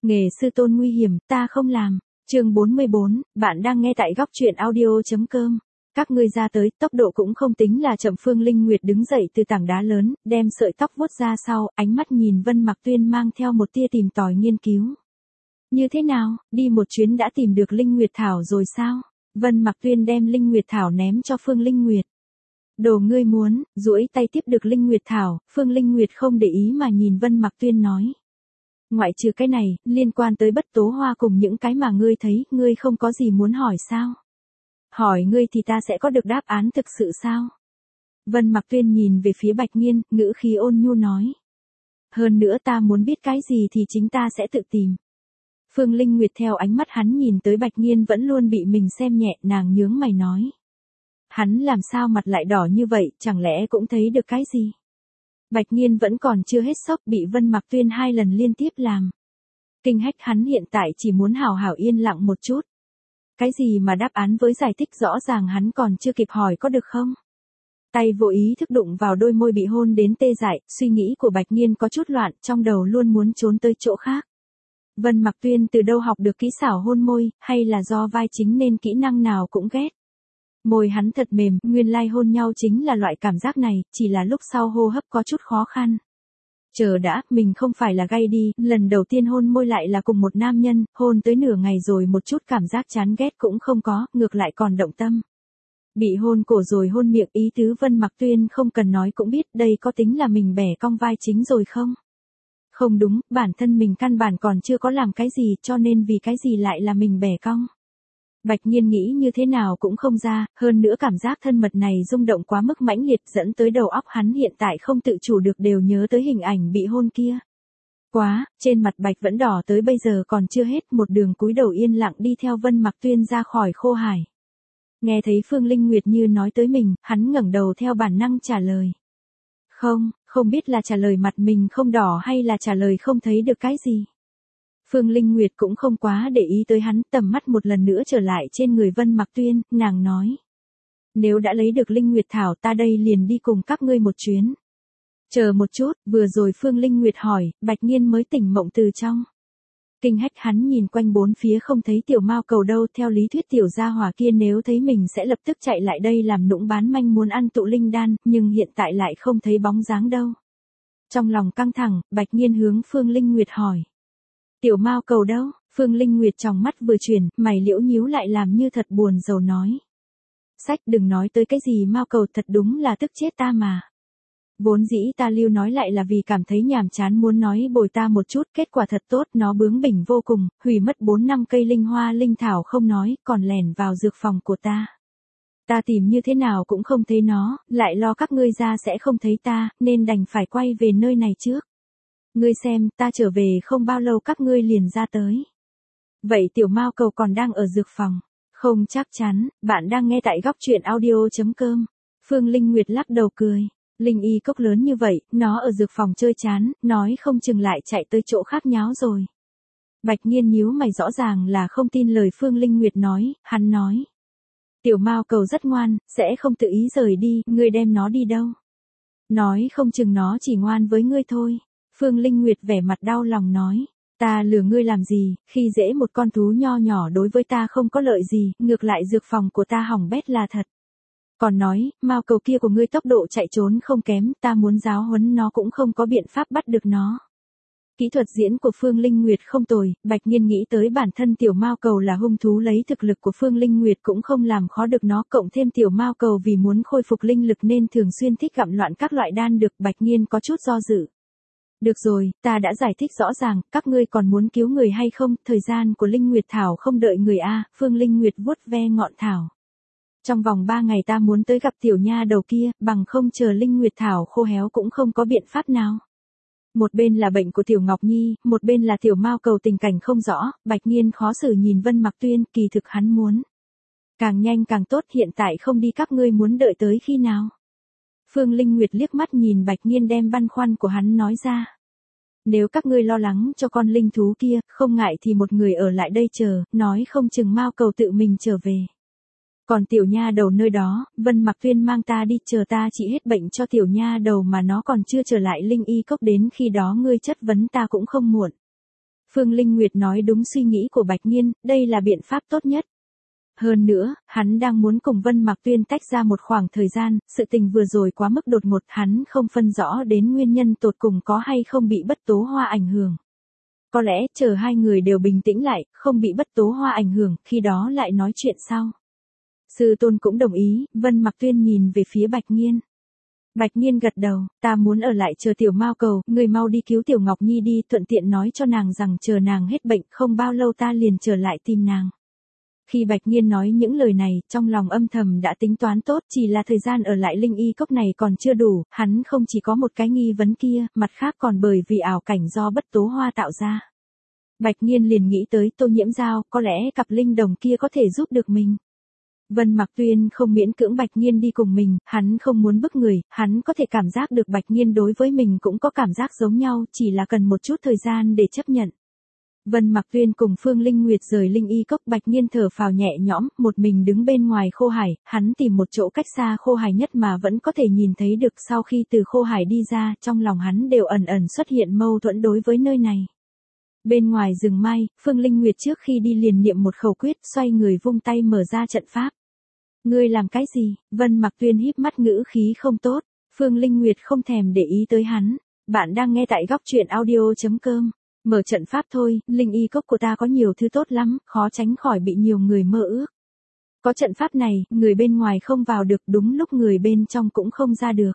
Nghề sư tôn nguy hiểm, ta không làm. Chương 44, bạn đang nghe tại góc truyện audio.com. Các ngươi ra tới, tốc độ cũng không tính là chậm. Phương Linh Nguyệt đứng dậy từ tảng đá lớn, đem sợi tóc vuốt ra sau, ánh mắt nhìn Vân Mặc Tuyên mang theo một tia tìm tòi nghiên cứu. Như thế nào, đi một chuyến đã tìm được Linh Nguyệt Thảo rồi sao? Vân Mặc Tuyên đem Linh Nguyệt Thảo ném cho Phương Linh Nguyệt. Đồ ngươi muốn, duỗi tay tiếp được Linh Nguyệt Thảo, Phương Linh Nguyệt không để ý mà nhìn Vân Mặc Tuyên nói. Ngoại trừ cái này, liên quan tới Bất Tố Hoa cùng những cái mà ngươi thấy, ngươi không có gì muốn hỏi sao? Hỏi ngươi thì ta sẽ có được đáp án thực sự sao? Vân Mặc Tuyên nhìn về phía Bạch Nghiên, ngữ khí ôn nhu nói. Hơn nữa ta muốn biết cái gì thì chính ta sẽ tự tìm. Phương Linh Nguyệt theo ánh mắt hắn nhìn tới Bạch Nghiên vẫn luôn bị mình xem nhẹ, nàng nhướng mày nói. Hắn làm sao mặt lại đỏ như vậy, chẳng lẽ cũng thấy được cái gì? Bạch Nghiên vẫn còn chưa hết sốc, bị Vân Mặc Tuyên 2 lần liên tiếp làm. Kinh hách, hắn hiện tại chỉ muốn hào hào yên lặng một chút. Cái gì mà đáp án với giải thích rõ ràng hắn còn chưa kịp hỏi có được không? Tay vô ý thức đụng vào đôi môi bị hôn đến tê dại, suy nghĩ của Bạch Nghiên có chút loạn, trong đầu luôn muốn trốn tới chỗ khác. Vân Mặc Tuyên từ đâu học được kỹ xảo hôn môi, hay là do vai chính nên kỹ năng nào cũng ghét. Môi hắn thật mềm, nguyên lai hôn nhau chính là loại cảm giác này, chỉ là lúc sau hô hấp có chút khó khăn. Chờ đã, mình không phải là gay đi, lần đầu tiên hôn môi lại là cùng một nam nhân, hôn tới nửa ngày rồi một chút cảm giác chán ghét cũng không có, ngược lại còn động tâm. Bị hôn cổ rồi hôn miệng, ý tứ Vân Mặc Tuyên không cần nói cũng biết, đây có tính là mình bẻ cong vai chính rồi không? Không đúng, bản thân mình căn bản còn chưa có làm cái gì, cho nên vì cái gì lại là mình bẻ cong. Bạch Nghiên nghĩ như thế nào cũng không ra, hơn nữa cảm giác thân mật này rung động quá mức mãnh liệt, dẫn tới đầu óc hắn hiện tại không tự chủ được đều nhớ tới hình ảnh bị hôn kia. Quá, trên mặt Bạch vẫn đỏ tới bây giờ còn chưa hết, một đường cúi đầu yên lặng đi theo Vân Mặc Tuyên ra khỏi khô hải. Nghe thấy Phương Linh Nguyệt như nói tới mình, hắn ngẩng đầu theo bản năng trả lời. Không biết là trả lời mặt mình không đỏ hay là trả lời không thấy được cái gì. Phương Linh Nguyệt cũng không quá để ý tới hắn, tầm mắt một lần nữa trở lại trên người Vân Mặc Tuyên, nàng nói. Nếu đã lấy được Linh Nguyệt Thảo ta đây liền đi cùng các ngươi một chuyến. Chờ một chút, vừa rồi Phương Linh Nguyệt hỏi, Bạch Nghiên mới tỉnh mộng từ trong. Kinh hách, hắn nhìn quanh bốn phía không thấy tiểu mao cầu đâu, theo lý thuyết tiểu gia hỏa kia nếu thấy mình sẽ lập tức chạy lại đây làm nũng bán manh muốn ăn tụ linh đan, nhưng hiện tại lại không thấy bóng dáng đâu. Trong lòng căng thẳng, Bạch Nghiên hướng Phương Linh Nguyệt hỏi. Tiểu mao cầu đâu? Phương Linh Nguyệt trong mắt vừa chuyển, mày liễu nhíu lại làm như thật buồn rầu nói. Sách, đừng nói tới cái gì mao cầu, thật đúng là tức chết ta mà. Vốn dĩ ta lưu nói lại là vì cảm thấy nhàm chán muốn nói bồi ta một chút, kết quả thật tốt, nó bướng bỉnh vô cùng, hủy mất 4 năm cây linh hoa linh thảo không nói, còn lẻn vào dược phòng của ta. Ta tìm như thế nào cũng không thấy nó, lại lo các ngươi ra sẽ không thấy ta, nên đành phải quay về nơi này trước. Ngươi xem, ta trở về không bao lâu các ngươi liền ra tới. Vậy tiểu mao cầu còn đang ở dược phòng? Không chắc chắn, bạn đang nghe tại góc truyện audio.com. Phương Linh Nguyệt lắc đầu cười. Linh y cốc lớn như vậy, nó ở dược phòng chơi chán, nói không chừng lại chạy tới chỗ khác nháo rồi. Bạch Nghiên nhíu mày, rõ ràng là không tin lời Phương Linh Nguyệt nói, hắn nói. Tiểu mao cầu rất ngoan, sẽ không tự ý rời đi, ngươi đem nó đi đâu? Nói không chừng nó chỉ ngoan với ngươi thôi. Phương Linh Nguyệt vẻ mặt đau lòng nói. Ta lừa ngươi làm gì, khi dễ một con thú nho nhỏ đối với ta không có lợi gì, ngược lại dược phòng của ta hỏng bét là thật. Còn nói, mao cầu kia của ngươi tốc độ chạy trốn không kém, ta muốn giáo huấn nó cũng không có biện pháp bắt được nó. Kỹ thuật diễn của Phương Linh Nguyệt không tồi, Bạch Nghiên nghĩ tới bản thân tiểu mao cầu là hung thú, lấy thực lực của Phương Linh Nguyệt cũng không làm khó được nó, cộng thêm tiểu mao cầu vì muốn khôi phục linh lực nên thường xuyên thích gặm loạn các loại đan được, Bạch Nghiên có chút do dự. Được rồi, ta đã giải thích rõ ràng, các ngươi còn muốn cứu người hay không, thời gian của Linh Nguyệt Thảo không đợi người a. Phương Linh Nguyệt vuốt ve ngọn thảo. Trong vòng 3 ngày ta muốn tới gặp tiểu nha đầu kia, bằng không chờ Linh Nguyệt Thảo khô héo cũng không có biện pháp nào. Một bên là bệnh của tiểu Ngọc Nhi, một bên là tiểu mao cầu tình cảnh không rõ, Bạch Nghiên khó xử nhìn Vân Mặc Tuyên, kỳ thực hắn muốn. Càng nhanh càng tốt, hiện tại không đi các ngươi muốn đợi tới khi nào? Phương Linh Nguyệt liếc mắt nhìn Bạch Nghiên đem băn khoăn của hắn nói ra. Nếu các ngươi lo lắng cho con linh thú kia, không ngại thì một người ở lại đây chờ, nói không chừng mao cầu tự mình trở về. Còn tiểu nha đầu nơi đó, Vân Mặc Tuyên mang ta đi, chờ ta trị hết bệnh cho tiểu nha đầu mà nó còn chưa trở lại linh y cốc, đến khi đó ngươi chất vấn ta cũng không muộn. Phương Linh Nguyệt nói đúng suy nghĩ của Bạch Nhiên, đây là biện pháp tốt nhất. Hơn nữa, hắn đang muốn cùng Vân Mạc Tuyên tách ra một khoảng thời gian, sự tình vừa rồi quá mức đột ngột, hắn không phân rõ đến nguyên nhân tột cùng có hay không bị Bất Tố Hoa ảnh hưởng. Có lẽ chờ hai người đều bình tĩnh lại, không bị Bất Tố Hoa ảnh hưởng, khi đó lại nói chuyện sau. Sư tôn cũng đồng ý, Vân Mạc Tuyên nhìn về phía Bạch Nhiên. Bạch Nhiên gật đầu, ta muốn ở lại chờ Tiểu Mao cầu, người mau đi cứu Tiểu Ngọc Nhi đi, thuận tiện nói cho nàng rằng chờ nàng hết bệnh không bao lâu ta liền trở lại tìm nàng. Khi Bạch Nhiên nói những lời này, trong lòng âm thầm đã tính toán tốt, chỉ là thời gian ở lại Linh Y Cốc này còn chưa đủ, hắn không chỉ có một cái nghi vấn kia, mặt khác còn bởi vì ảo cảnh do Bất Tố Hoa tạo ra. Bạch Nhiên liền nghĩ tới Tô Nhiễm Giao, có lẽ cặp linh đồng kia có thể giúp được mình. Vân Mạc Tuyên không miễn cưỡng Bạch Nhiên đi cùng mình, hắn không muốn bức người, hắn có thể cảm giác được Bạch Nhiên đối với mình cũng có cảm giác giống nhau, chỉ là cần một chút thời gian để chấp nhận. Vân Mạc Tuyên cùng Phương Linh Nguyệt rời Linh Y Cốc, Bạch Nhiên thở phào nhẹ nhõm, một mình đứng bên ngoài khô hải, hắn tìm một chỗ cách xa khô hải nhất mà vẫn có thể nhìn thấy được. Sau khi từ khô hải đi ra, trong lòng hắn đều ẩn ẩn xuất hiện mâu thuẫn đối với nơi này. Bên ngoài rừng mai, Phương Linh Nguyệt trước khi đi liền niệm một khẩu quyết, xoay người vung tay mở ra trận pháp. Ngươi làm cái gì? Vân Mạc Tuyên híp mắt ngữ khí không tốt. Phương Linh Nguyệt không thèm để ý tới hắn. Bạn đang nghe tại góc truyện audio.com. Mở trận pháp thôi, Linh Y Cốc của ta có nhiều thứ tốt lắm, khó tránh khỏi bị nhiều người mơ ước. Có trận pháp này, người bên ngoài không vào được, đúng lúc người bên trong cũng không ra được.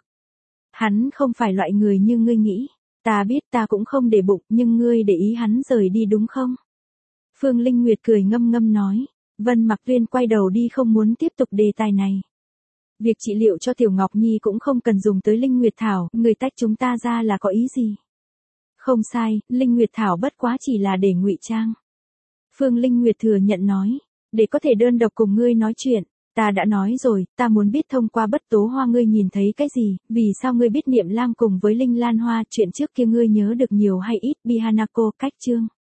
Hắn không phải loại người như ngươi nghĩ. Ta biết ta cũng không để bụng, nhưng ngươi để ý hắn rời đi đúng không? Phương Linh Nguyệt cười ngâm ngâm nói. Vân Mạc Tuyên quay đầu đi không muốn tiếp tục đề tài này. Việc trị liệu cho Tiểu Ngọc Nhi cũng không cần dùng tới Linh Nguyệt Thảo, người tách chúng ta ra là có ý gì? Không sai, Linh Nguyệt Thảo bất quá chỉ là để ngụy trang. Phương Linh Nguyệt thừa nhận nói, để có thể đơn độc cùng ngươi nói chuyện. Ta đã nói rồi, ta muốn biết thông qua Bất Tố Hoa ngươi nhìn thấy cái gì, vì sao ngươi biết Niệm Lam cùng với Linh Lan Hoa, chuyện trước kia ngươi nhớ được nhiều hay ít, Bihanako, cách chương.